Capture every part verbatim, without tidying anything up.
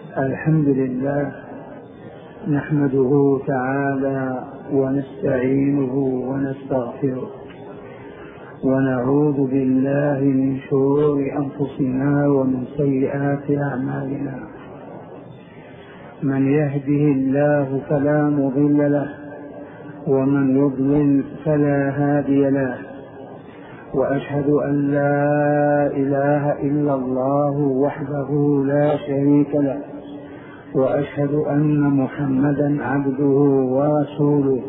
الحمد لله نحمده تعالى ونستعينه ونستغفره ونعوذ بالله من شرور أنفسنا ومن سيئات أعمالنا. من يهده الله فلا مضل له ومن يضلل فلا هادي له، وأشهد أن لا إله إلا الله وحده لا شريك له، وأشهد أن محمدا عبده ورسوله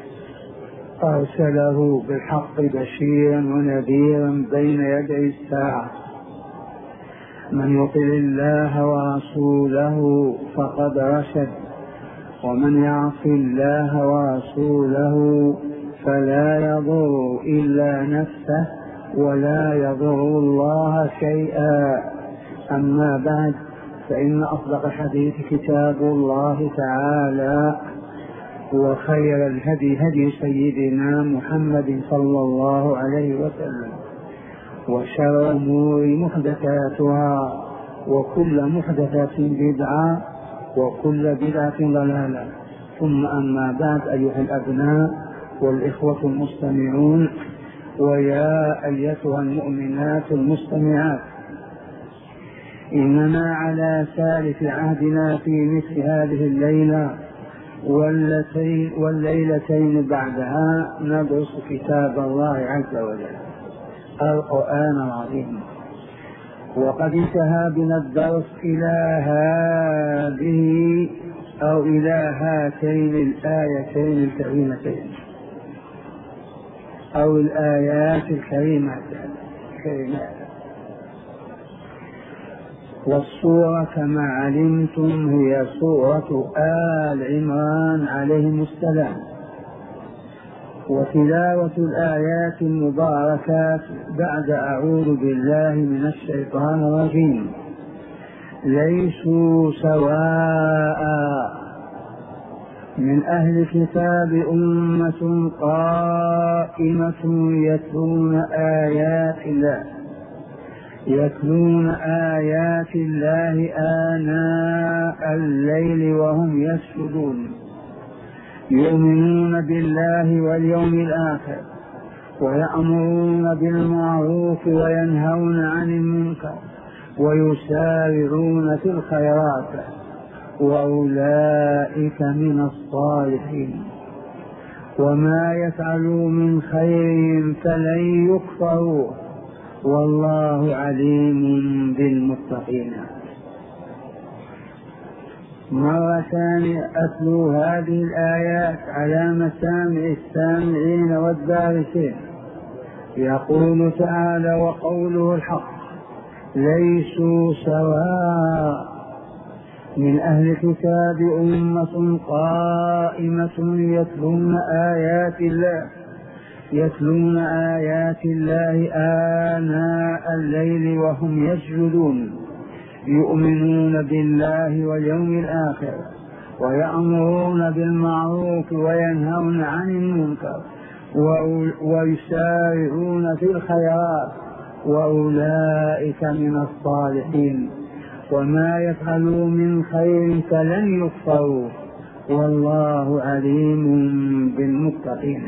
أرسله بالحق بشيرا ونذيرا بين يدي الساعة. من يطع الله ورسوله فقد رشد، ومن يعص الله ورسوله فلا يضر إلا نفسه ولا يضر الله شيئا. أما بعد، فإن أصدق الحديث كتاب الله تعالى، وخير الهدي هدي سيدنا محمد صلى الله عليه وسلم، وشر الأمور محدثاتها، وكل محدثة بدعة، وكل بدعة ضلالة. ثم أما بعد، أيها الأبناء والإخوة المستمعون، ويا أيتها المؤمنات المستمعات، إننا على سالف عهدنا في مثل هذه الليلة والليلتين, والليلتين بعدها ندرس كتاب الله عز وجل القرآن العظيم. وقد انتهى بنا الدرس إلى هذه أو إلى هاتين الآيتين الكريمتين أو الآيات الكريمات الكريمات والصورة كما علمتم هي سورة آل عمران عليهم السلام. وتلاوة الآيات المباركات بعد أعوذ بالله من الشيطان الرجيم. ليسوا سواء، من أهل الكتاب أمة قائمة يتلون آيات الله يتلون آيات الله آناء الليل وهم يسجدون، يؤمنون بالله واليوم الآخر، ويأمرون بالمعروف وينهون عن المنكر، ويسارعون في الخيرات، وأولئك من الصالحين. وما يفعلوا من خير فلن يكفروا، والله عليم بالمتقين. مرة ثانية أتلو هذه الآيات على مسامع السامعين والدارسين. يقول تعالى وقوله الحق: ليسوا سواء، من أهل الكتاب أمة قائمة يتلون آيات الله يتلون آيات الله آناء الليل وهم يسجدون، يؤمنون بالله واليوم الآخر، ويأمرون بالمعروف وينهون عن المنكر، ويسارعون في الخيرات، وأولئك من الصالحين. وما يفعلوا من خير فلن يكفروا، والله عليم بالمتقين.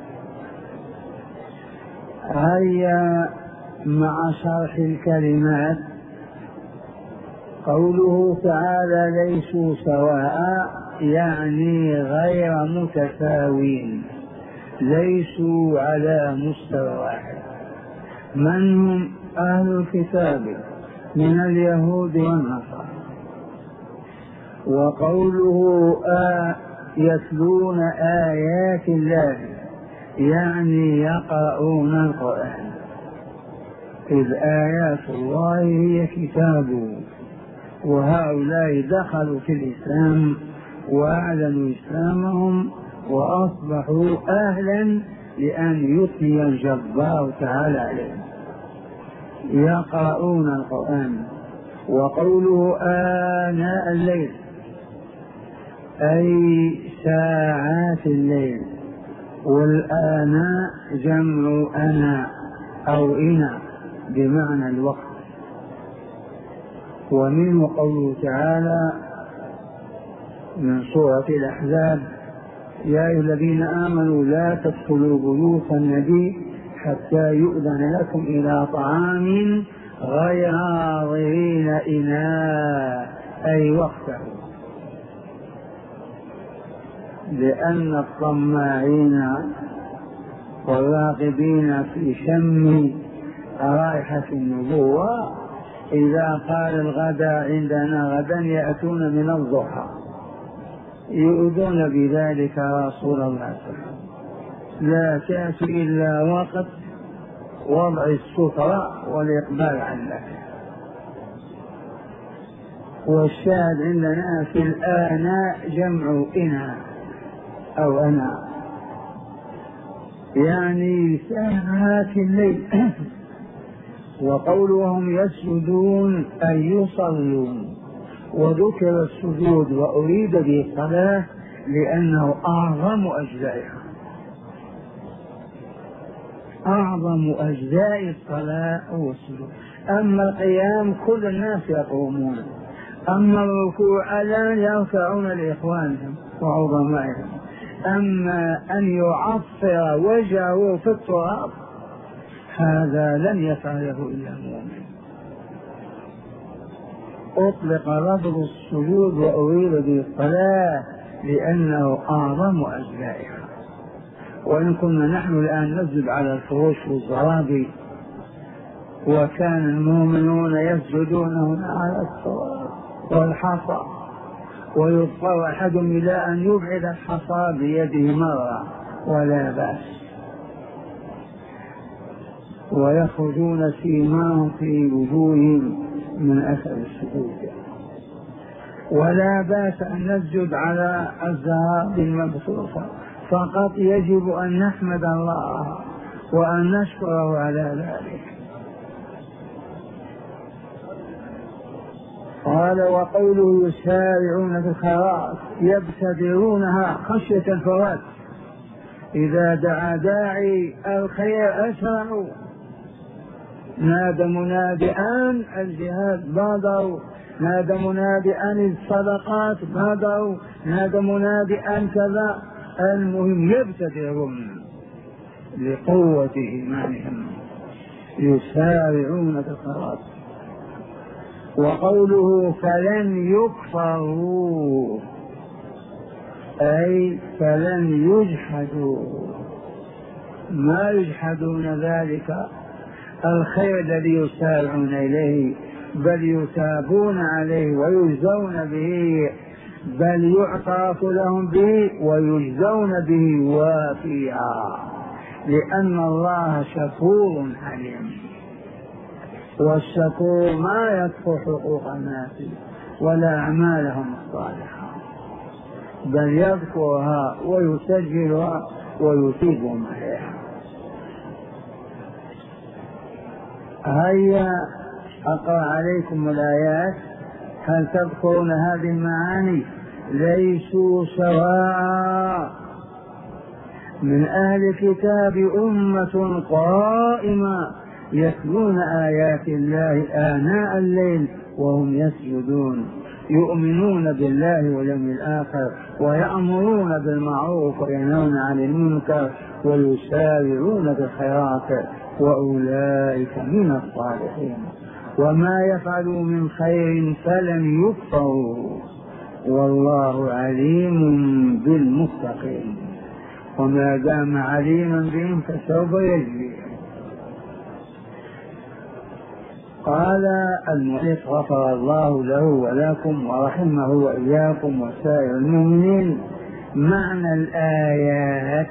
هيا مع شرح الكلمات. قوله تعالى ليسوا سواء يعني غير متساوين، ليسوا على مستوى واحد. من هم أهل الكتاب من اليهود والنصارى. وقوله آه يتلون آيات الله يعني يقرؤون القرآن، إذ آيات الله هي كتابه. وهؤلاء دخلوا في الإسلام وأعلنوا إسلامهم وأصبحوا أهلا لأن يثني الجبار تعالى عليهم. يقرؤون القرآن. وقوله آناء الليل أي ساعات الليل، والآناء جمع أنا أو إنا بمعنى الوقت. ومنه قوله تعالى من سورة الأحزاب: يا أيها الذين آمنوا لا تدخلوا بيوت النبي حتى يؤذن لكم إلى طعام غير ناظرين إناء، أي وقته، لأن الطماعين والراغبين في شم رائحة النبوة إذا قال الغداء عندنا غدا يأتون من الضحى يؤذون بذلك رسول الله صلى الله عليه وسلم. لا تأتي إلا وقت وضع السترة والإقبال على الله. والشاهد عندنا في الآناء جمع إناء أو أنا، يعني ساعات الليل. وقولهم يسجدون أي يصلون، وذكر السجود وأريد به الصلاة لأنه أعظم أجزائها، أعظم أجزاء الصلاة هو السجود. أما القيام كل الناس يقومون، أما الركوع الآن يركعون لإخوانهم وعظمائهم، أما أن يعصر وجهه في التراب هذا لن يفعله إلا مؤمن. أطلق لفظ السجود وأريد به الصلاة لأنه أعظم أجزائها. وإن كنا نحن الآن نسجد على الفروش والزرابي، وكان المؤمنون يسجدون هنا على التراب والحصى، ويضطر أحدهم إلى أن يبعد الحصى بيده مرة ولا بأس، ويخرجون سيماهم في وجوههم من أثر السجود. ولا بأس أن نسجد على الزراب المبثوثة، فقط يجب أن نحمد الله وأن نشكره على ذلك. قال: وقوله يسارعون في الخيرات يبتدرونها خشية الفوات، إذا دعا داعي الخير أسرعوا. نادى منادي أن الجهاد بادروا، نادى منادي أن الصدقات بادروا، نادى منادي أن كذا. المهم يبتدرون لقوة إيمانهم، يسارعون في الخيرات. وقوله فلن يكفروا أي فلن يجحدوا، ما يجحدون ذلك الخير الذي يسارعون إليه، بل يثابون عليه ويجزون به، بل يعترف لهم به ويجزون به وافيا، لأن الله شكور حليم، والشكور ما يكفر حقوق الناس ولا أعمالهم الصالحة، بل يذكرها ويسجلها ويثيبهم عليها. هيا أقرأ عليكم الآيات، هل تذكرون هذه المعاني؟ ليسوا سواء، من أهل الكتاب أمة قائمة يتلون آيات الله آناء الليل وهم يسجدون، يؤمنون بالله واليوم الآخر، ويأمرون بالمعروف وينهون عن المنكر، ويسارعون بالخيرات، وأولئك من الصالحين، وما يفعلوا من خير فلن يكفروا، والله عليم بالمتقين، وما دام عليما بهم فسوف يجزيهم. قال المؤلف غفر الله له ولكم ورحمه وإياكم وسائر المؤمنين. معنى الآيات: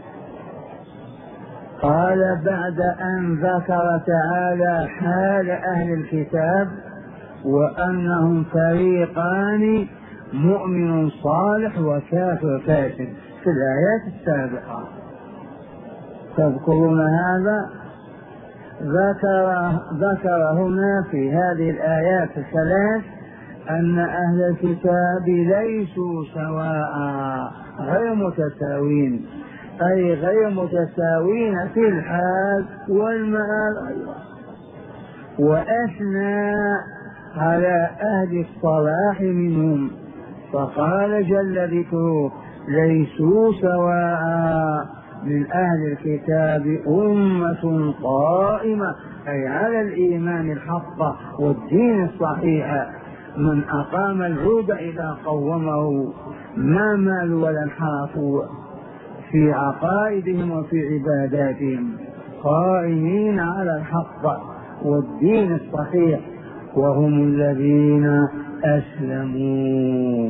قال بعد أن ذكر تعالى حال أهل الكتاب وأنهم فريقان، مؤمن صالح وكافر فاسد، في الآيات السابقة تذكرون هذا. ذكر, ذكر هنا في هذه الآيات الثلاث أن أهل الكتاب ليسوا سواء، غير متساوين، أي غير متساوين في الحال والمآل أيضا. وأثنى على أهل الصلاح منهم. فقال جل ذكره: ليسوا سواء من أهل الكتاب أمة قائمة، أي على الإيمان الحق والدين الصحيح، من أقام العود إذا قومه ما مالوا ولا انحرفوا في عقائدهم وفي عباداتهم، قائمين على الحق والدين الصحيح، وهم الذين أسلموا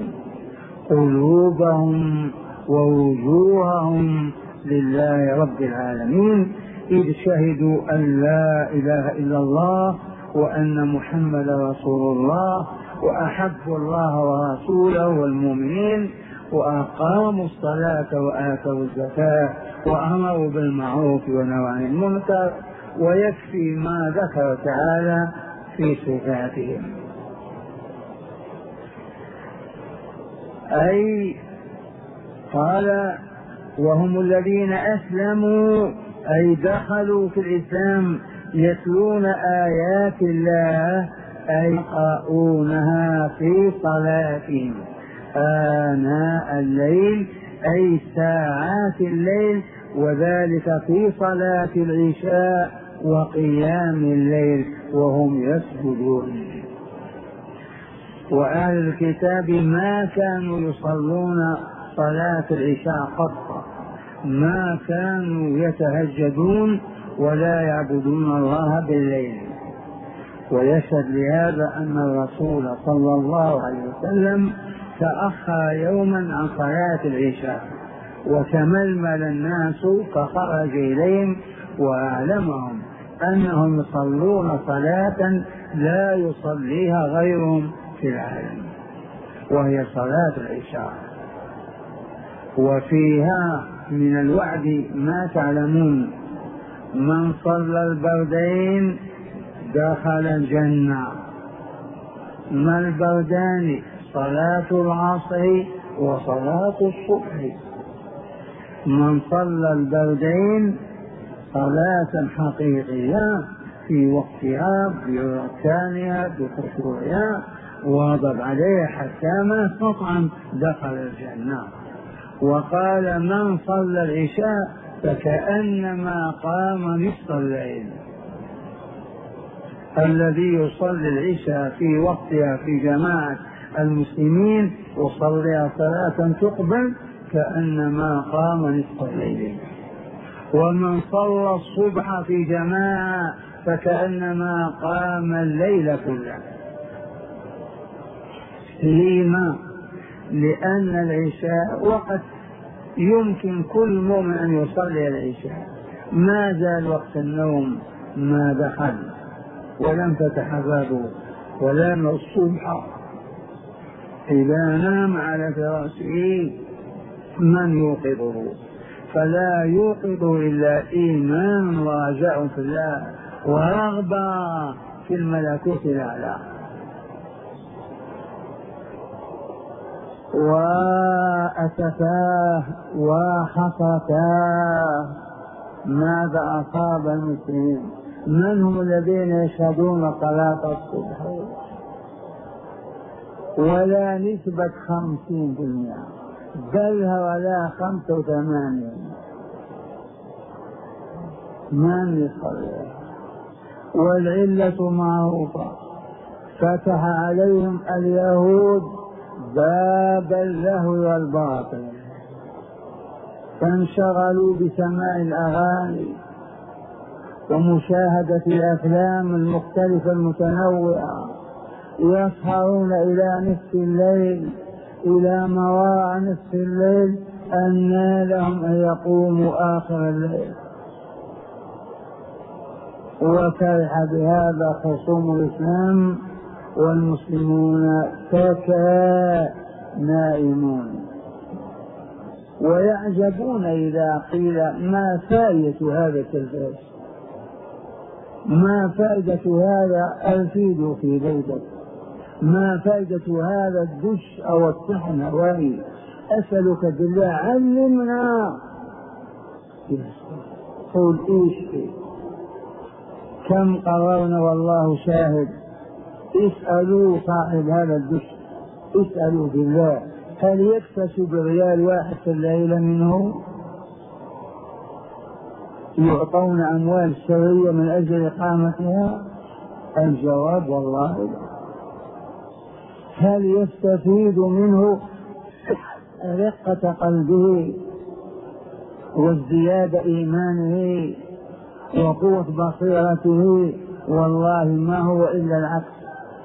قلوبهم ووجوههم لله رب العالمين، إذ شهدوا أن لا إله إلا الله وأن محمد رسول الله، وأحبوا الله ورسوله والمؤمنين، وأقاموا الصلاة وآتوا الزكاة وأمروا بالمعروف ونهوا عن المنكر. ويكفي ما ذكر تعالى في صفاتهم، أي قال: وهم الذين أسلموا، أي دخلوا في الإسلام، يتلون آيات الله، أي يقرؤونها في صلاتهم آناء الليل، أي ساعات الليل، وذلك في صلاة العشاء وقيام الليل وهم يسجدون. وأهل الكتاب ما كانوا يصلون صلاة العشاء قط، ما كانوا يتهجدون ولا يعبدون الله بالليل. ويشهد لهذا أن الرسول صلى الله عليه وسلم تأخر يوما عن صلاة العشاء، وتململ الناس فخرج إليهم وأعلمهم أنهم يصلون صلاة لا يصليها غيرهم في العالم، وهي صلاة العشاء. وفيها من الوعد ما تعلمون: من صلى البردين دخل الجنة. ما البردان؟ صلاة العصر وصلاة الصبح. من صلى البردين صلاة حقيقية في وقتها بأركانها بخشوعها واظب عليها حتى ما تطعم دخل الجنة. وقال: من صلى العشاء فكأنما قام نصف الليل. الذي يصلي العشاء في وقتها في جماعة المسلمين وصليها صلاة تقبل كأنما قام نصف الليل. ومن صلى الصبح في جماعة فكأنما قام الليل كله. لما؟ لأن العشاء وقت يمكن كل مؤمن أن يصلي العشاء، ما زال وقت النوم ما دخل ولم فتح بابه، ولم الصبح إذا نام على فراشه من يوقظه؟ فلا يوقظ إلا إيمان ورجاء في الله ورغبة في الملكوت الأعلى. وأسفاه وحسرتاه ماذا أصاب المسلمين؟ من هم الذين يشهدون صلاة الصبح ولا نسبة خمسين بالمئة بل ولا خمسة وثمانين من يصلي؟ والعلة معروفة: فتح عليهم اليهود باب اللهو والباطل، فانشغلوا بسماع الأغاني ومشاهدة الأفلام المختلفة المتنوعة، يسهرون إلى نصف الليل، إلى مواع نصف الليل، أنى لهم أن يقوموا آخر الليل. وفرح بهذا خصوم الإسلام والمسلمون سكى نائمون، ويعجبون إذا قيل: ما فائدة هذا التلفاز؟ ما فائدة هذا الفيديو في بيتك؟ ما فائدة هذا الدش أو الصحن هوائي؟ أسألك بالله علمنا. قل إيش فيه؟ كم قررنا والله شاهد اسألوا صاحب هذا الدش، اسألوا بالله هل يكتسب ريال واحد في الليلة منه؟ يعطون أموال سرية من أجل إقامتها؟ الجواب والله لا. هل يستفيد منه رقة قلبه وازدياد إيمانه وقوة بصيرته؟ والله ما هو إلا العكس.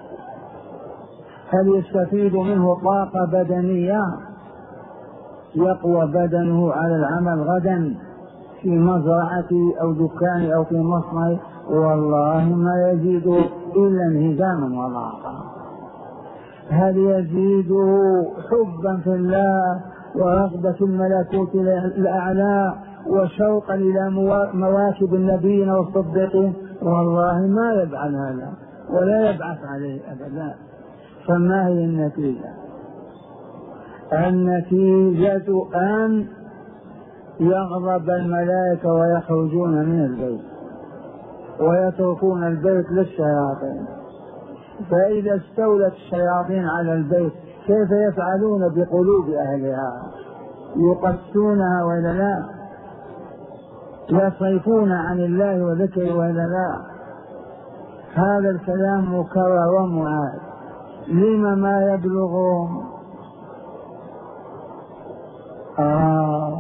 هل يستفيد منه طاقة بدنية يقوى بدنه على العمل غدا في مزرعته أو دكانه أو في مصنعه؟ والله ما يزيده إلا انهزاما وضعفا. هل يزيده حبا في الله ورغبة الملكوت الأعلى وشوقا إلى مواكب النبيين والصديقين؟ والله ما يفعل هذا ولا يبعث عليه أبدا. فما هي النتيجة؟ النتيجة أن يغضب الملائكة ويخرجون من البيت ويتركون البيت للشياطين. فإذا استولت الشياطين على البيت كيف يفعلون بقلوب أهلها؟ يقسونها وإلا لا؟ يصرفون عن الله وذكره وإلا لا؟ هذا الكلام مكرر ومعاد. لما ما يبلغهم؟ آه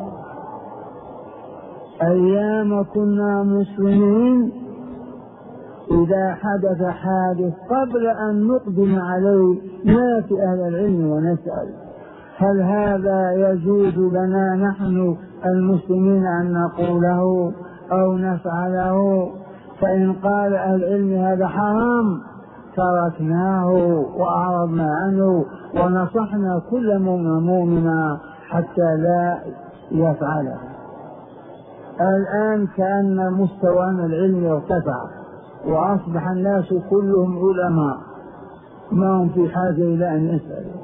أيام كنا مسلمين إذا حدث حادث قبل أن نقدم عليه نأتي أهل العلم ونسأل هل هذا يجوز لنا نحن المسلمين أن نقوله أو نفعله؟ فإن قال أهل العلم هذا حرام تركناه وأعرضنا عنه ونصحنا كل مؤمنا حتى لا يفعله. الآن كأن مستوانا العلمي ارتفع وأصبح الناس كلهم علماء ما هم في حاجة إلى أن يسألوا.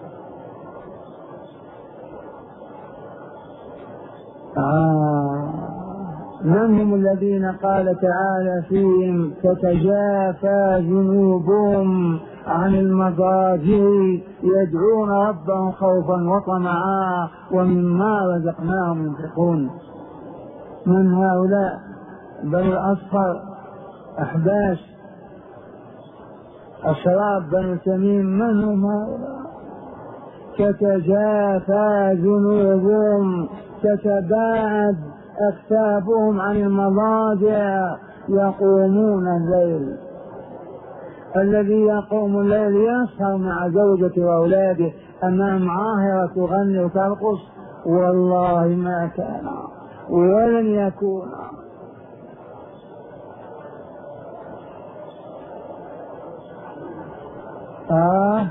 آه. من هم الذين قال تعالى فيهم تتجافى جنوبهم عن المضاجع يدعون ربهم خوفا وطمعا ومما رزقناهم ينفقون؟ من هؤلاء؟ بنو الأصفر، أحباش، أشراف بنو تميم. من هم هؤلاء؟ تتجافى جنوبهم تتباعد أكتافهم عن المضاجع يقومون الليل. الذي يقوم الليل يسهر مع زوجته وأولاده أمام عاهرة تغني وترقص؟ والله ما كان ولن يكون. آه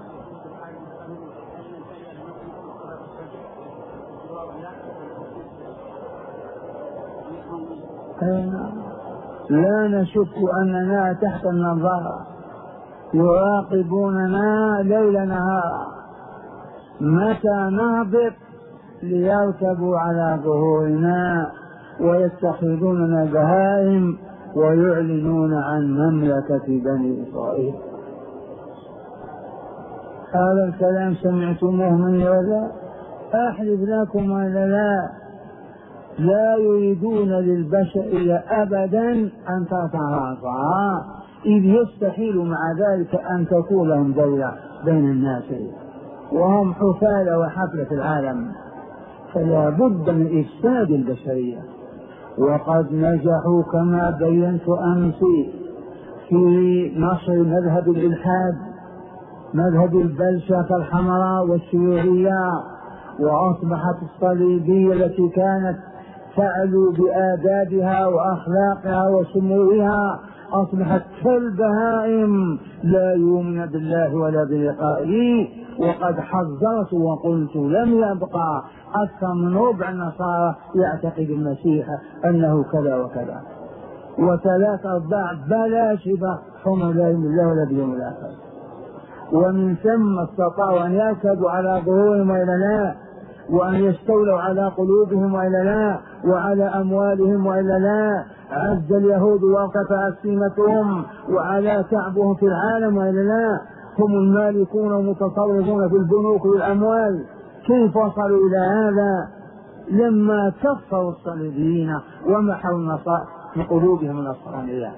لا نشك أننا تحت النظارة يراقبوننا ليل نهار. متى نهبط ليركبوا على ظهورنا ويتخذوننا بهائم ويعلنون عن مملكة بني إسرائيل. هذا الكلام سمعتموه مني ولا؟ أحلف لكم ولا لا؟ لا يريدون للبشر أبدا أن ترفع رأسها، إذ يستحيل مع ذلك أن تكون لهم دولة بين الناس وهم حفالة وحفلة في العالم. فلا بد من إفساد البشرية. وقد نجحوا كما بينت أمس في نشر مذهب الإلحاد، مذهب البلشفة الحمراء والشيوعية، وأصبحت الصليبية التي كانت تعلو بآدابها وأخلاقها وسموها أصبحت كالبهائم لا يؤمن بالله ولا بلقائه. وقد حذرت وقلت لم يبقى أكثر من ربع النصارى يعتقد المسيح أنه كذا وكذا، وثلاث أرباع بلا شبه هم لا يؤمن بالله ولا باليوم الآخر. ومن ثم استطاعوا أن يركبوا على ظهورهم وإلا لا، وأن يستولوا على قلوبهم وإلا لا، وعلى أموالهم وإلا لا. عز اليهود وارتفعت سمتهم وعلى كعبهم في العالم وإلا لا؟ هم المالكون ومتصرفون في البنوك والأموال. كيف وصلوا إلى هذا؟ لما كفروا الصليبيين ومحوا النصارى في قلوبهم النصرانية.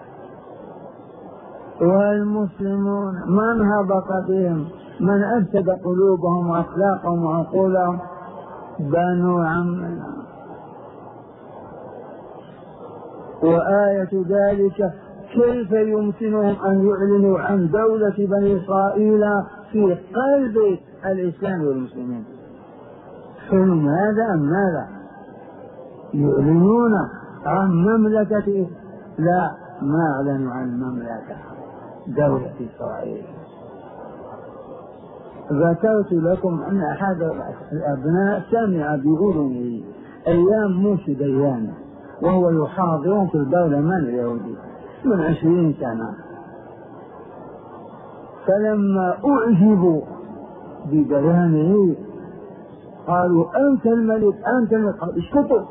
والمسلمون من هبط بهم؟ من أفسد قلوبهم وأخلاقهم وعقولهم؟ بنو عمنا. وآية ذلك كيف يمكنهم أن يعلنوا عن دولة بني إسرائيل في قلب الإسلام والمسلمين؟ حلم هذا أم ماذا؟ يعلنون عن مملكة؟ لا، ما أعلنوا عن مملكة دولة إسرائيل. ذكرت لكم أن أحد الأبناء سمع بأذنه أيام موسى ديان وهو يحاضر في البرلمان اليهودي من عشرين سنة، فلما أعجبوا ببيانه قالوا أنت الملك أنت الملك. قال اسكتوا،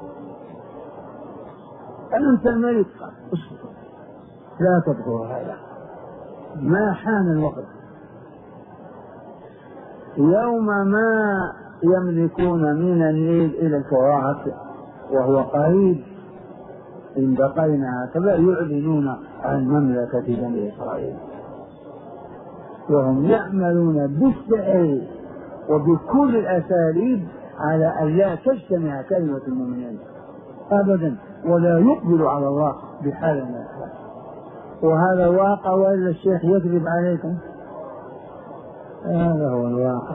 أنت الملك. قال اسكتوا، لا تذكروا هذا، ما حان الوقت. يوم ما يملكون من النيل إلى الفرات وهو قريب إن بقينا هكذا يعلنون عن مملكة بني إسرائيل، وهم يعملون بالسعي وبكل الأساليب على أن لا تجتمع كلمة المؤمنين أبدا ولا يقبل على الله بحال من الأحوال. وهذا الواقع، وإلا الشيخ يكذب عليكم. هذا هو الواقع.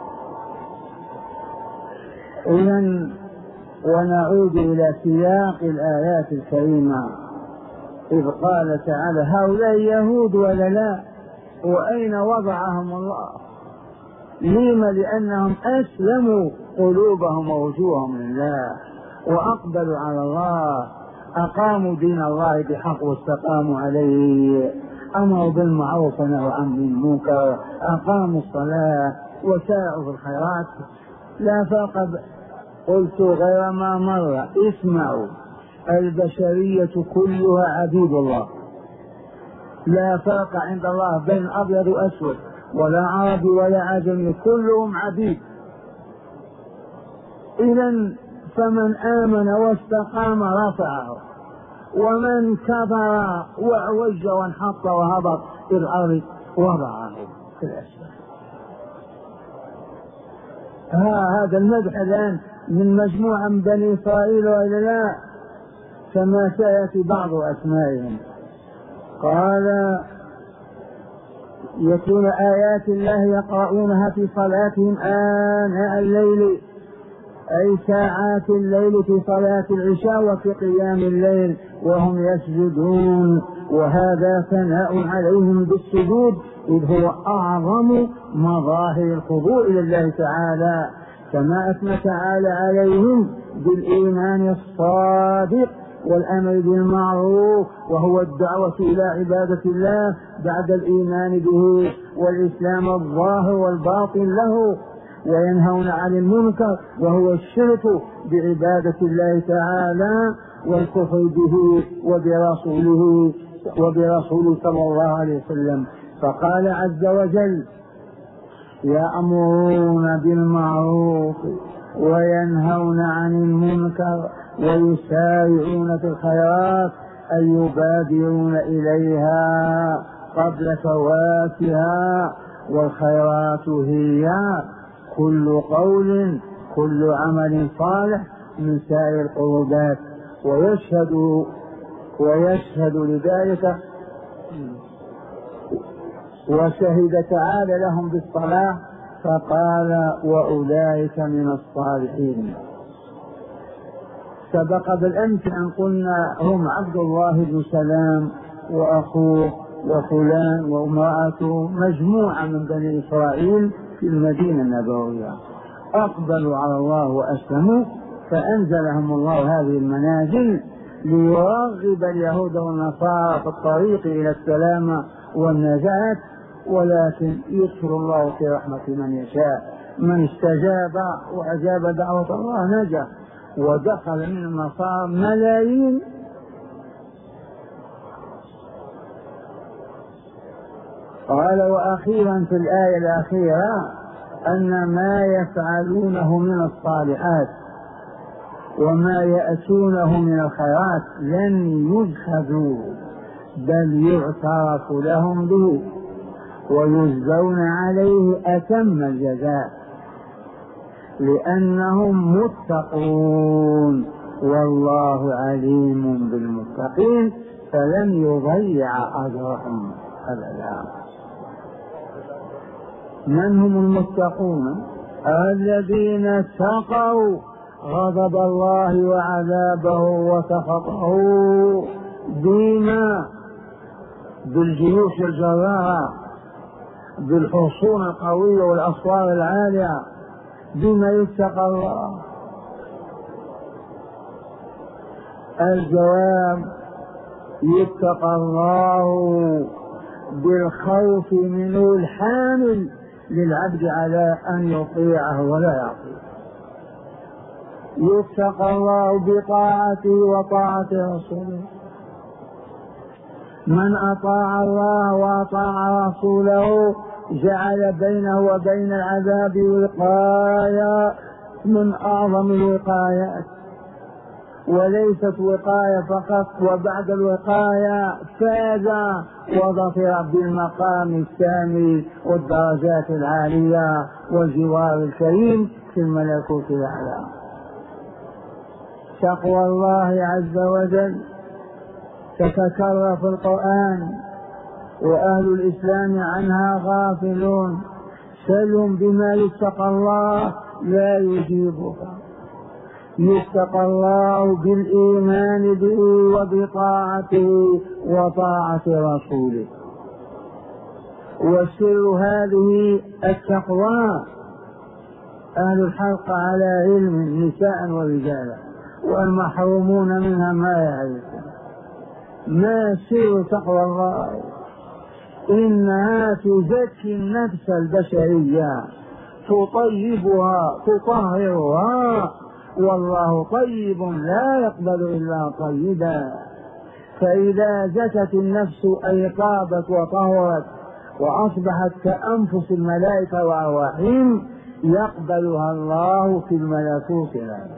إذن ونعود إلى سياق الآيات الكريمة، إذ قال تعالى هؤلاء يهود ولا لا؟ وأين وضعهم الله؟ لما؟ لأنهم أسلموا قلوبهم ووجوههم لله وأقبلوا على الله، أقاموا دين الله بحق واستقاموا عليه، أمروا بالمعروف ونهوا عن المنكر، أقاموا الصلاة وسارعوا في الخيرات. لا فرق. قلت غير ما مر، اسمعوا، البشرية كلها عبيد الله، لا فرق عند الله بين أبيض وأسود ولا عربي ولا عجمي، كلهم عبيد. إذن فمن آمن واستقام رفعه، ومن كفر وعوج وانحط وهبط في الأرض وضعه في الأسفل. ها هذا المدح الآن من مجموعة من بني إسرائيل وإلا لا؟ كما سيأتي بعض أسمائهم. قال يتلون آيات الله يقرؤونها في صلاتهم آناء الليل، أي ساعات الليل في صلاة العشاء وفي قيام الليل وهم يسجدون، وهذا ثناء عليهم بالسجود إذ هو أعظم مظاهر الخضوع لله تعالى، كما أثنى تعالى عليهم بالإيمان الصادق والأمر بالمعروف وهو الدعوة إلى عبادة الله بعد الإيمان به والإسلام الظاهر والباطن له، وينهون عن المنكر وهو الشرك بعبادة الله تعالى والكفر به وبرسوله وبرسوله صلى الله عليه وسلم. فقال عز وجل يأمرون بالمعروف وينهون عن المنكر ويسارعون في الخيرات أي يبادرون إليها قبل فواتها، والخيرات هي كل قول كل عمل صالح من سائر القربات. ويشهد ويشهد لذلك وشهد تعالى لهم بالصلاة فقال وأولئك من الصالحين. سبق بالأمس أن قلنا هم عبد الله بن سلام وأخوه وفلان وامرأته، مجموعة من بني إسرائيل في المدينة النبوية أقبلوا على الله وأسلموا، فأنزلهم الله هذه المنازل ليرغب اليهود والنصارى في الطريق إلى السلامة والنجاة، ولكن يدخل الله في رحمة من يشاء. من استجاب وأجاب دعوة الله نجا، ودخل من النصارى ملايين قال وأخيرا في الآية الأخيرة أن ما يفعلونه من الصالحات وما يأتونه من الخيرات لن يجحدوا بل يعترف لهم به ويجزون عليه أتم الجزاء لأنهم متقون والله عليم بالمتقين فلن يضيع أجرهم أبدا. من هم المتقون؟ الذين اتقوا غضب الله وعذابه وسخطه بما بالجيوش الجرارة بالحصون القوية والأسوار العالية. بما يتقى الله؟ الجواب يتقى الله بالخوف منه الحامل للعبد على أن يطيعه ولا يعصيه. يتقى الله بطاعته وطاعة رسوله. من أطاع الله وأطاع رسوله جعل بينه وبين العذاب وقاية من أعظم الوقايات، وليست وقاية فقط، وبعد الوقاية فاز وظفر بالمقام السامي والدرجات العالية والجوار الكريم في الملكوت الأعلى. تقوى الله عز وجل تتكرر في القرآن وأهل الإسلام عنها غافلون. سلهم بما يتقى الله لا يجيبك. يتقى الله بالإيمان به وبطاعته وطاعة رسوله. وسر هذه التقوى أهل الحلقة على علم نساء ورجالا والمحرومون منها ما يعرفون. ما سر تقوى الله؟ إنها تزكي النفس البشرية، تطيبها تطهرها، والله طيب لا يقبل إلا طيبا. فإذا زكت النفس أي طابت وطهرت وأصبحت كأنفس الملائكة وأرواحهم يقبلها الله في الملكوت الأعلى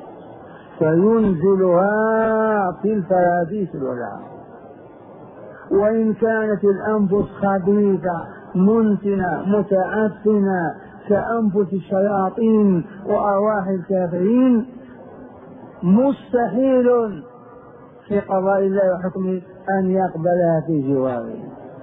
فينزلها في الفراديس العلى. وإن كانت الأنفس خبيثة منتنة متعفنة كأنفس الشياطين وأرواح الكافرين مستحيل في قضاء الله وحكمه أن يقبلها في جواره.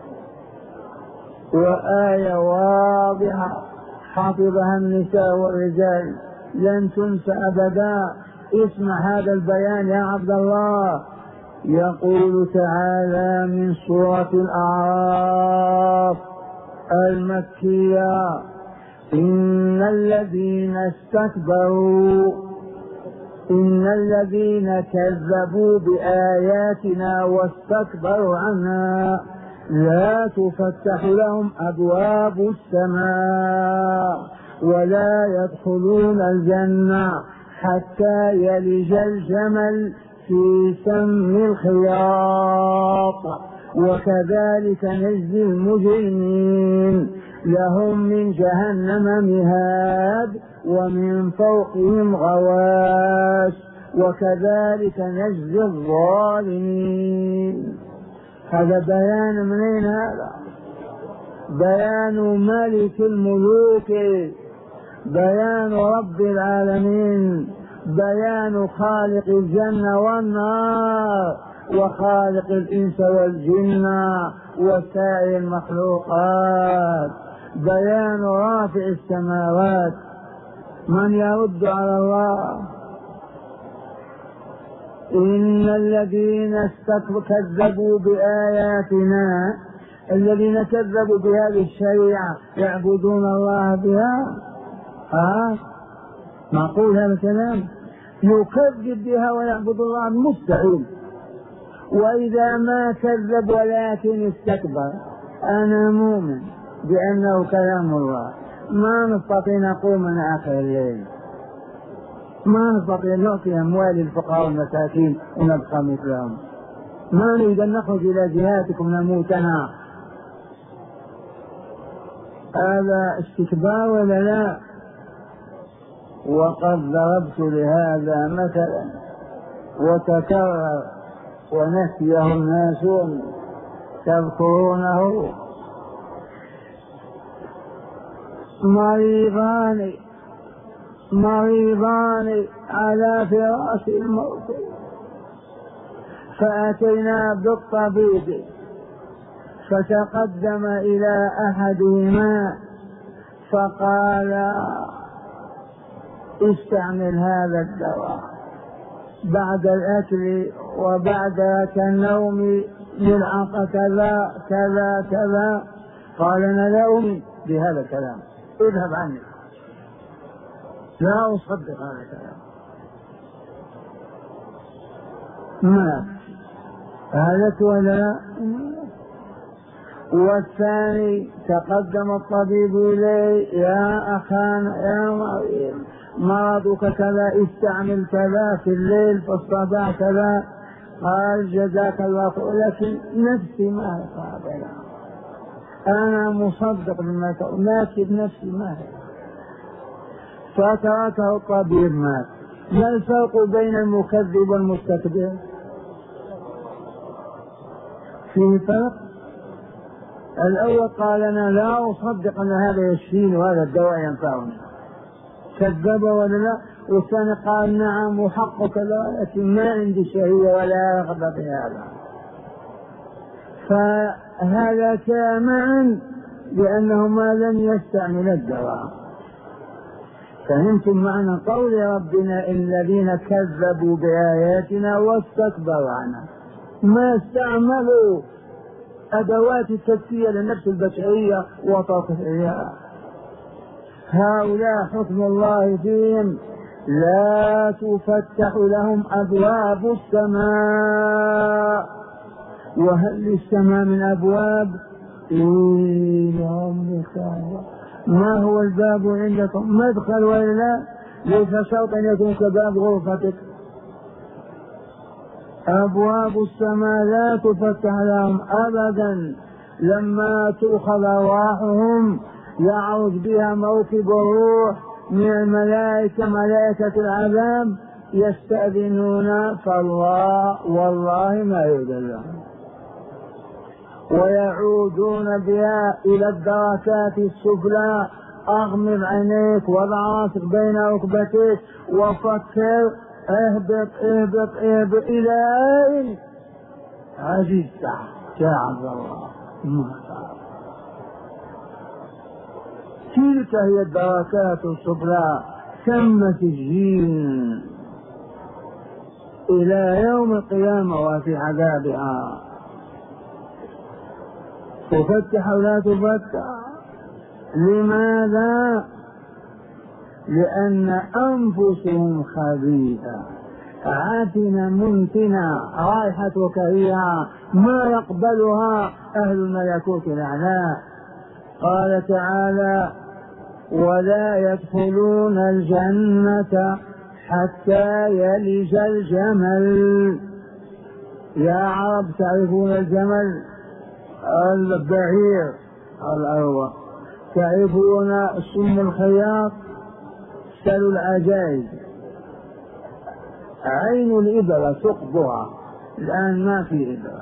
وآية واضحة حافظها النساء والرجال لن تنسى أبدا. اسمع هذا البيان يا عبد الله. يقول تعالى من سورة الأعراف المكية: إن الذين استكبروا إن الذين كذبوا بآياتنا واستكبروا عنها لا تفتح لهم أبواب السماء ولا يدخلون الجنة حتى يلج الجمل في سم الخياط وكذلك نجزي المجرمين. لهم من جهنم مهاد ومن فوقهم غواش وكذلك نجزي الظالمين. هذا بيان منين؟ هذا بيان ملك الملوك، بيان رب العالمين، بيان خالق الجنة والنار وخالق الإنس والجن وسائر المخلوقات، بيان رافع السماوات. من يرد على الله؟ إن الذين كذبوا بآياتنا، الذين كذبوا بهذه الشريعة يعبدون الله بها. ها معقول هذا الكلام؟ يكذب بها ويعبد الله؟ مستحيل. وإذا ما كذب ولكن استكبر أنا مؤمن بأنه كلام الله. ما نستطيع نقوم من آخر الليل، ما نستطيع نعطي أموال الفقراء والمساكين ونبقى مثلهم، ما نريد أن نخرج إلى جهاتكم نموتنا. هذا استكبار ولا لا؟ وقد ضربت لهذا مثلا وتكرر ونسيه الناس تذكرونه. مريضان مريضان على فراش الموت، فأتينا بالطبيب فتقدم إلى أحدهما فقال استعمل هذا الدواء بعد الأكل وبعد النوم ملعقة كذا كذا كذا. قال أنا لا أؤمن بهذا الكلام، اذهب عني، لا أصدق هذا الكلام. ما هلك ولا؟ والثاني تقدم الطبيب إليه يا أخانا يا مريض مرضك كذا، استعمل كذا في الليل في الصباح كذا. قال جزاك الله خير، لكن نفسي ما قابلها، أنا مصدق بما تقول لكن نفسي ما هي. فتركه الطبيب مات. ما الفرق بين المكذب والمستكبر؟ فيه فرق. الأول قال أنا لا أصدق أن هذا يشفيني وهذا الدواء ينفعني، كذب ولا لا؟ والثاني قال نعم وحقك لا، لكن ما عندي شهية ولا رغبة بهذا. فهذا معا لأنهما لم يستعمل الدواء. فهمتم معنى قول ربنا الذين كذبوا بآياتنا واستكبروا عنها، ما استعملوا أدوات التزكية للنفس البشرية وتطهيرها. هؤلاء حكم الله فيهم لا تفتح لهم أبواب السماء. وهل للسماء من أبواب؟ إيه ما هو الباب عندكم؟ مدخل ولا ليس شرط أن يكون كباب غرفتك. أبواب السماء لا تفتح لهم أبدا. لما تؤخذ أرواحهم يعرج بها موكب الروح من الملائكة ملائكة العذاب يستأذنون فالله والله ما يؤذن لهم، ويعودون بها إلى الدركات السفلى. أغمض عينيك وضع راسك بين ركبتيك وفكر، اهبط اهبط اهبط إلى أين؟ عجزت يا عبد الله. تلك هي الدركات السفلى، ثم سجين إلى يوم القيامة وفي عذابها. تفتح أو لا تفتح؟ لماذا؟ لأن أنفسهم خبيثة عاتنة منتنة رائحة كريهة ما يقبلها أهل الملكوت الأعلى. قال تعالى ولا يدخلون الجنة حتى يلج الجمل. يا عرب تعرفون الجمل؟ البعير الأروى. تعرفون سم الخياط؟ سلوا العجائز. عين الإبرة ثقبها، الآن ما في إبرة،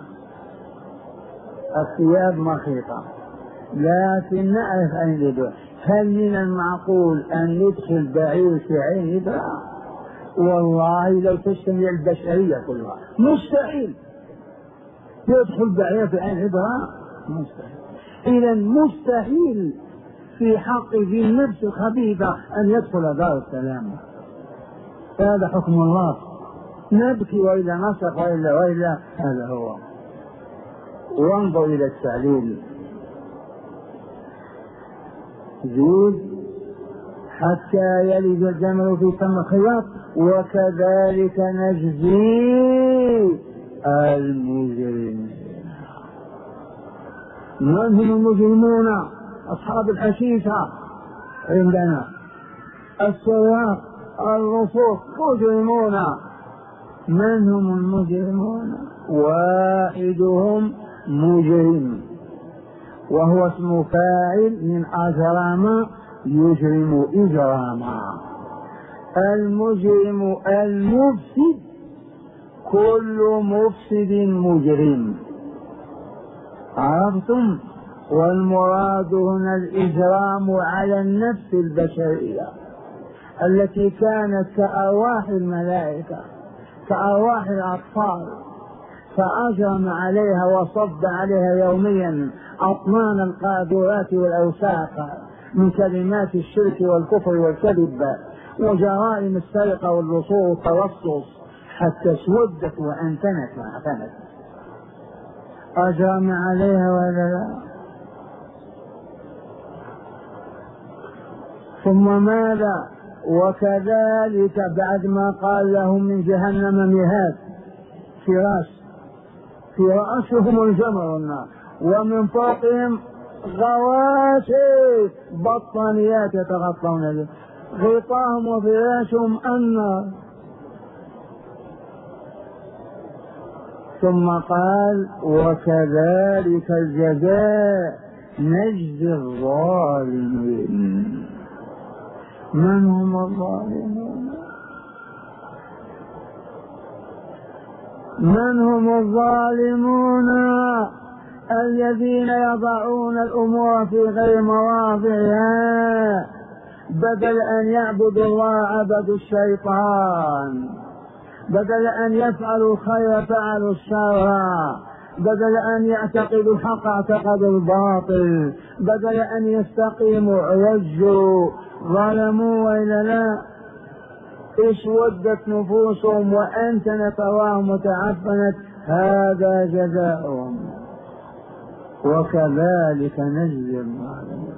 الثياب مخيطة، لكن نعرف عين الإبرة. هل من المعقول أن يدخل بعير في عين إبرة؟ والله لو تشتمل البشرية كلها مستحيل يدخل بعير في عين إبرة، مستحيل. إذا مستحيل في حق ذي النفس الخبيثة أن يدخل دار السلام. هذا حكم الله. نبكي وإلا نصح وإلا وإلا هذا هو. وانظر إلى التعليل زيد حتى يلج الجمل في سم الخياط وكذلك نجزي المجرمين. من هم المجرمون؟ أصحاب الحشيشة عندنا، السواق، الرصوص مجرمون. من هم المجرمون؟ واحدهم مجرم وهو اسم فاعل من أجرم يجرم إجراما. المجرم المفسد، كل مفسد مجرم، عرفتم؟ والمراد هنا الإجرام على النفس البشرية التي كانت كأرواح الملائكة كأرواح الأطفال، فأجرم عليها وصد عليها يوميا أطنان القاذورات والأوساخ من كلمات الشرك والكفر والكذب وجرائم السرقة واللصوص والتلصص، حتى اسودت وأنتنت وأعتنت. أجرم عليها ولا لا؟ ثم ماذا؟ وكذلك بعد ما قال لهم من جهنم مهاد، فراش في رأسهم الجمر النار ومن فوقهم غواشي بطانيات يتغطون به، غطاهم وفراشهم النار. ثم قال وكذلك الجزاء نجزي الظالمين. من هم الظالمون؟ من هم الظالمون؟ الذين يضعون الأمور في غير مواضعها، بدل أن يعبدوا الله عبدوا الشيطان، بدل أن يفعلوا الخير فعلوا الشر، بدل أن يعتقدوا الحق اعتقدوا الباطل، بدل أن يستقيموا عوجوا، ظلموا وإلا لا؟ اسودت نفوسهم وأنتنت أرواحهم وتعفنت، هذا جزاؤهم وكذلك نجزي الظالمين.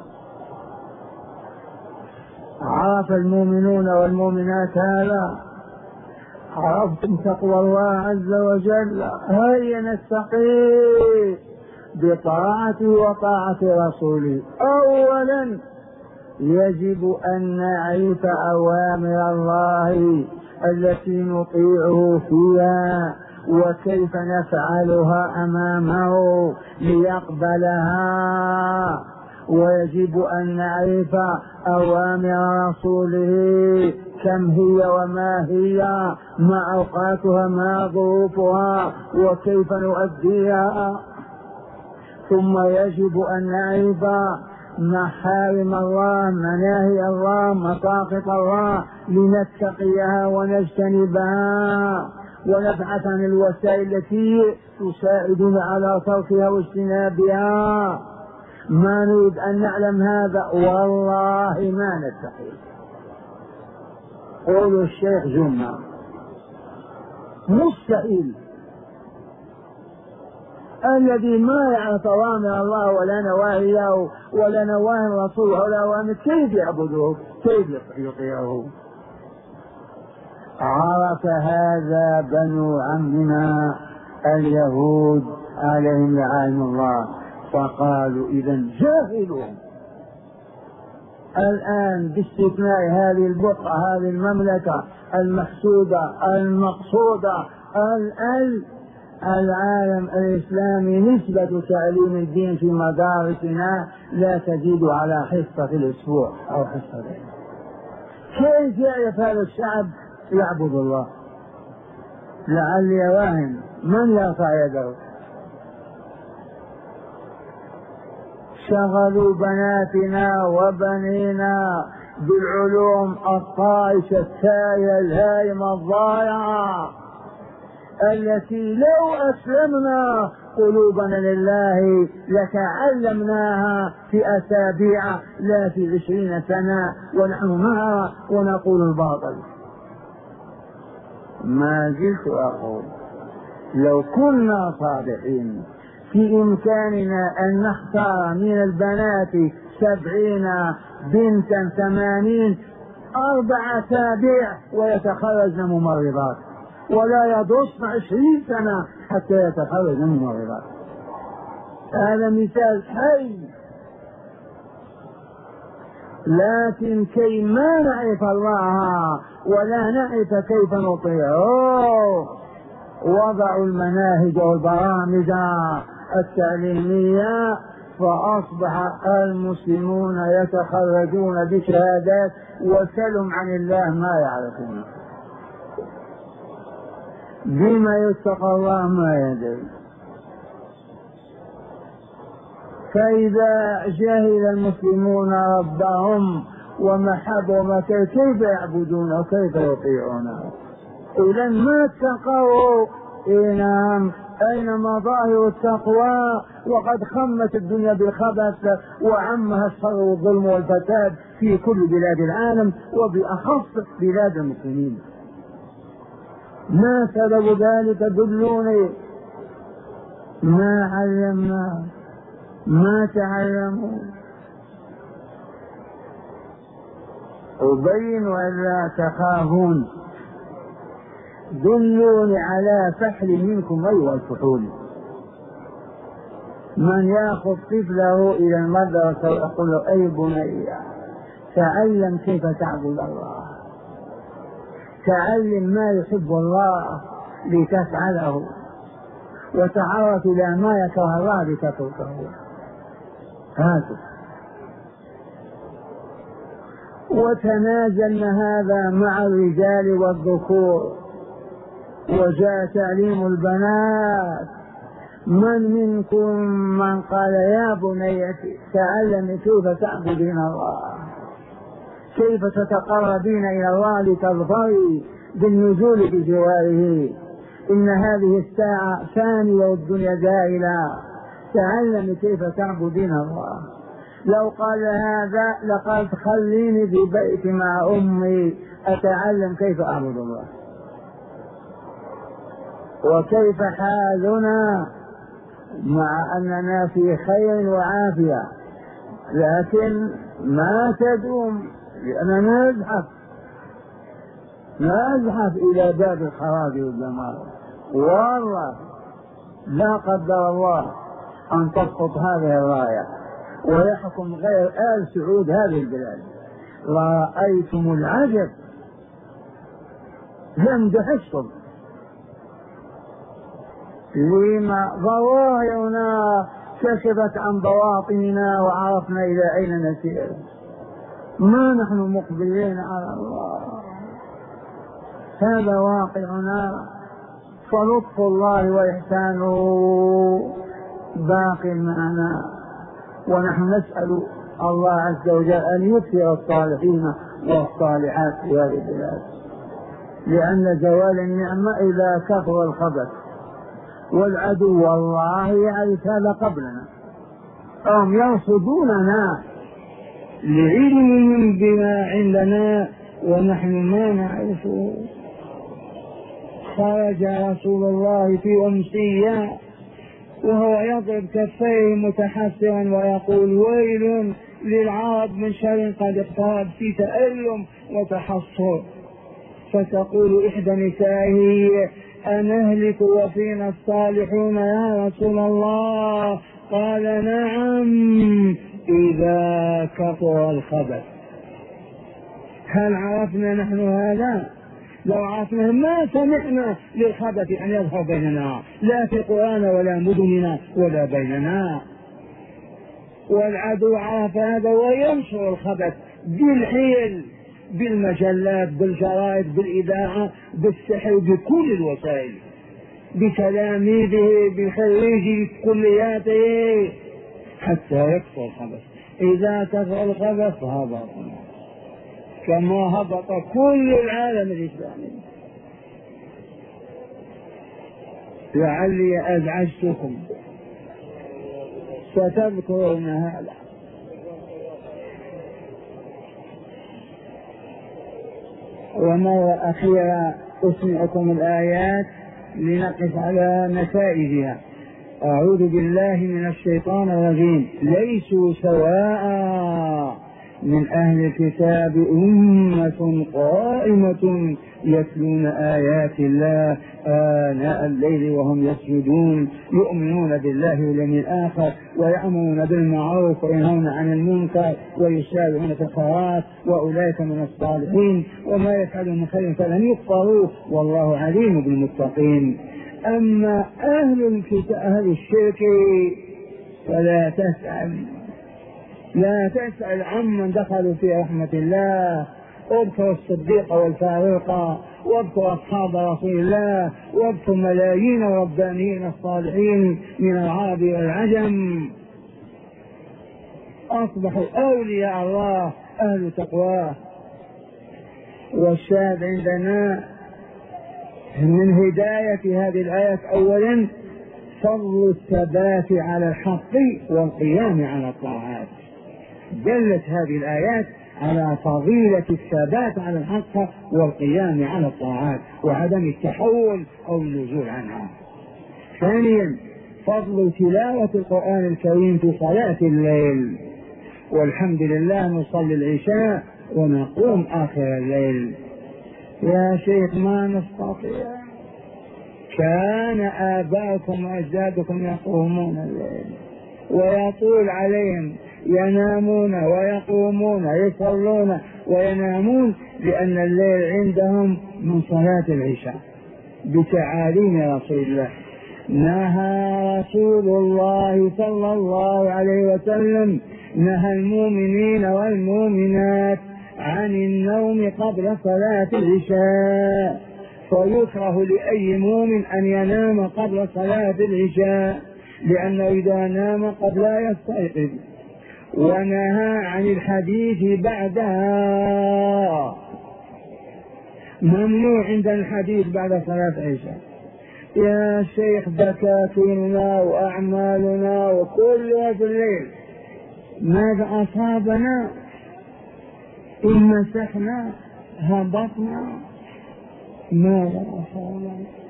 عرف المؤمنون والمؤمنات هذا؟ عرفتم تقوى الله عز وجل؟ هيا نستقيم بطاعته وطاعة رسوله. أولا يجب أن نعرف أوامر الله التي نطيعه فيها وكيف نفعلها أمامه ليقبلها، ويجب أن نعرف أوامر رسوله كم هي وما هي، ما أوقاتها ما ظروفها وكيف نؤديها. ثم يجب أن نعرف محارم الله مناهي الله مساقط الله لنتقيها ونجتنبها ونبحث عن الوسائل التي تساعدنا على تركها واجتنابها. ما نريد أن نعلم هذا والله ما نستحيل. قول الشيخ جمعة مستحيل. الذي ما يعرف أوامر الله ولا نواهيه ولا نواهي الرسول ولا أوامر كيف يعبده؟ كيف يطيعه؟ عرف هذا بنو عمنا اليهود عليهم لعين الله، فقالوا إذن جاهلون. الآن باستثناء هذه البقعة هذه المملكة المحسودة المقصودة الآن العالم الإسلامي نسبة تعليم الدين في مدارسنا لا تزيد على حصة في الأسبوع أو حصة ليلة. كيف يعرف هذا الشعب يعبد الله؟ لعلي واهم من يرفع يده. شغلوا بناتنا وبنينا بالعلوم الطائشة التاية الهائمة الضائعة التي لو أسلمنا قلوبنا لله لتعلمناها في أسابيع لا في عشرين سنة ونحن معها ونقول الباطل. ما زلت أقول لو كنا صادقين في إمكاننا أن نختار من البنات سبعين بنتا ثمانين أربع أسابيع ويتخرجن ممرضات، ولا يدرسن عشرين سنة حتى يتخرجن ممرضات. هذا مثال حي. لكن كي ما نعرف الله ولا نعرف كيف نطيعه وضعوا المناهج والبرامج التعليمية فأصبح المسلمون يتخرجون بشهادات وسلم عن الله ما يعرفونه، بما يتقى الله ما يدري. فإذا جهل المسلمون ربهم ومحبهم كيف يعبدونه وكيف يطيعونه؟ إذا ما اتقوا. نعم، أين مظاهر التقوى وقد خمت الدنيا بالخبث وعمها الشر والظلم والفساد في كل بلاد العالم وبأخص بلاد المسلمين؟ ما سبب ذلك؟ دلوني. ما علمنا، ما تعلموا. أبين ولا تخافون. دلوني على فحل منكم أيها الفحول. من يأخذ طفله إلى المدرسة ويقول له أي بني تعلم كيف تعبد الله، تعلم ما يحب الله لتفعله، وتعرف إلى ما يكره الله لتتركه. هذا وتنازلنا هذا مع الرجال والذكور، وجاء تعليم البنات. من منكم من قال يا بنيتي تعلمي كيف تعبدين الله، كيف تتقربين إلى الله لتظفري بالنزول بجواره، إن هذه الساعة ثانية والدنيا زائلة، تعلمي كيف تعبدين الله. لو قال هذا لقالت خليني في بيتي مع أمي أتعلم كيف أعبد الله. وكيف حالنا مع أننا في خير وعافية، لكن ما تدوم، لأننا نزحف نزحف إلى باب الخراب والدمار. والله لا قدر الله أن تسقط هذه الراية ويحكم غير آل سعود هذه البلاد. رأيتم العجب، يمدح الصبر. لما ظواهرنا كشفت عن بواطننا وعرفنا إلى أين نسير، ما نحن مقبلين على الله. هذا واقعنا، فلطف الله وإحسانه باق معنا، ونحن نسأل الله عز وجل أن يكثر الصالحين والصالحات في هذه البلاد، لأن زوال النعمة إذا كثر الخبث. والعدو والله يعرف هذا قبلنا، هم يرصدوننا لعلم بما عندنا ونحن ما نعرفه. خرج رسول الله في أمسية وهو يضرب كفيه متحسرا ويقول ويل للعرب من شر قد اقترب، في تألم وتحصر. فتقول إحدى نسائه أنهلك وفينا الصالحون يا رسول الله؟ قال نعم إذا كثر الخبث. هل عرفنا نحن هذا؟ لو عرفنا ما سمعنا للخبث أن يظهر بيننا، لا في القرآن ولا مدننا ولا بيننا. والعدو عرف هذا وينشر الخبث بالحيل، بالمجلات، بالجرائد، بالإذاعة، بالسحر، بكل الوسائل، بتلاميذه، بخريجي كلياته، حتى يكثر الخبث. إذا كثر الخبث هبط كما هبط كل العالم الإسلامي. لعلي أزعجتكم، ستذكرون هذا. ومرة أخيرة أسمعكم الآيات لنقف على نتائجها. أعوذ بالله من الشيطان الرجيم. ليسوا سواء من أهل الكتاب أمة قائمة يتلون آيات الله آناء الليل وهم يسجدون يؤمنون بالله واليوم الآخر ويأمرون بالمعروف وينهون عن المنكر ويسارعون في الخيرات وأولئك من الصالحين وما يفعلوا من خير فلن يكفروه والله عليم بالمتقين. أما أهل الكتاب أهل الشرك ولا تسأل لا تسأل عمن دخلوا في رحمة الله. اذكر الصديق والفاروق، واذكر أصحاب رسول الله، واذكر ملايين الربانيين الصالحين من العرب والعجم، أصبحوا أولياء الله أهل تقواه. والشاهد عندنا من هداية هذه الآيات أولا فضل الثبات على الحق والقيام على الطاعات. دلت هذه الآيات على فضيلة الثبات على الحق والقيام على الطاعات وعدم التحول أو النزول عنها. ثانيا فضل تلاوة القرآن الكريم في صلاة الليل، والحمد لله نصلي العشاء ونقوم آخر الليل. يا شيخ ما نستطيع، كان آباؤكم وأجدادكم يقومون الليل ويطول عليهم، ينامون ويقومون، يصلون وينامون، لأن الليل عندهم من صلاة العشاء بتعاليم رسول الله. نهى رسول الله صلى الله عليه وسلم نهى المؤمنين والمؤمنات عن النوم قبل صلاة العشاء، فيكره لأي مؤمن أن ينام قبل صلاة العشاء، لأنه إذا نام قد لا يستيقظ. ونهى عن الحديث بعدها، ممنوع عند الحديث بعد صلاة العشاء. يا شيخ دكاترنا وأعمالنا وكلها في الليل، ماذا أصابنا؟ إن مسحنا هبطنا، ماذا أصابنا؟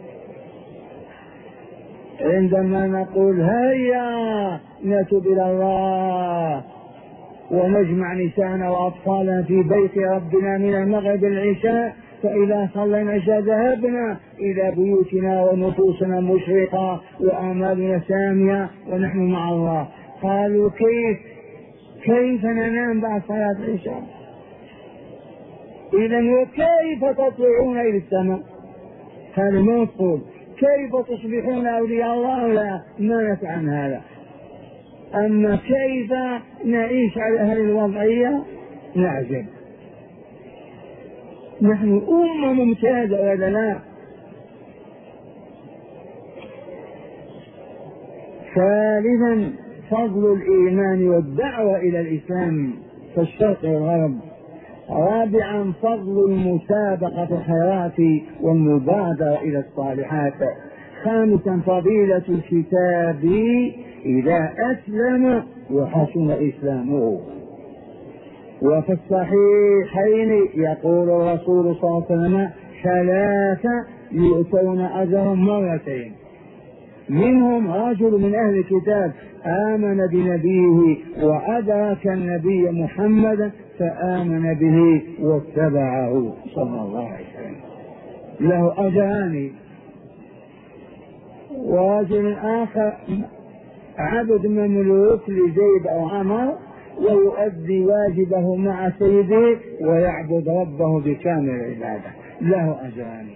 عندما نقول هيا نتوب إلى الله ونجمع نساءنا وأطفالنا في بيت ربنا من المغرب العشاء، فإذا صلينا العشاء ذهبنا إلى بيوتنا ونفوسنا مشرقة وآمالنا سامية ونحن مع الله. قالوا كيف كيف ننام بعد صلاة العشاء؟ إذا وكيف تطلعون إلى السماء؟ هذا ما يقول كيف تصبحون أولياء الله؟ لا، ما نفعل هذا. أما كيف نعيش على هذه الوضعية نعجب. نحن أمة ممتازة ولا لا؟ ثالثا فضل الإيمان والدعوة إلى الإسلام في الشرق والغرب. رابعا فضل المسابقة الخيرات والمبادرة إلى الصالحات. خامسا فضيلة الكتاب إذا أسلم وحسن إسلامه. وفي الصحيحين يقول الرسول صلى الله عليه وسلم ثلاثة يؤتون أجرهم مرتين، منهم رجل من أهل الكتاب آمن بنبيه وأدرك النبي محمد فآمن به واتبعه صلى الله عليه وسلم، له أجران. ورجل آخر عبد مملوك لزيد أو عمر ويؤدي واجبه مع سيده ويعبد ربه بكامل العبادة، له أجران.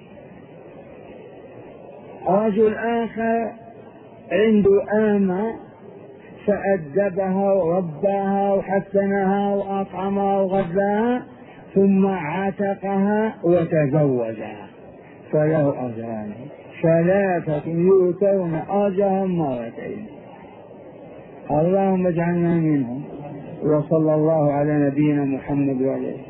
رجل آخر عنده آمة فأدبها ورباها وحسنها وأطعمها وغذاها ثم عتقها وتزوجها فله أجران. ثلاثة يؤتون أجرهم مرتين. اللهم اجعلنا منهم. وصلى الله على نبينا محمد وعلى آله.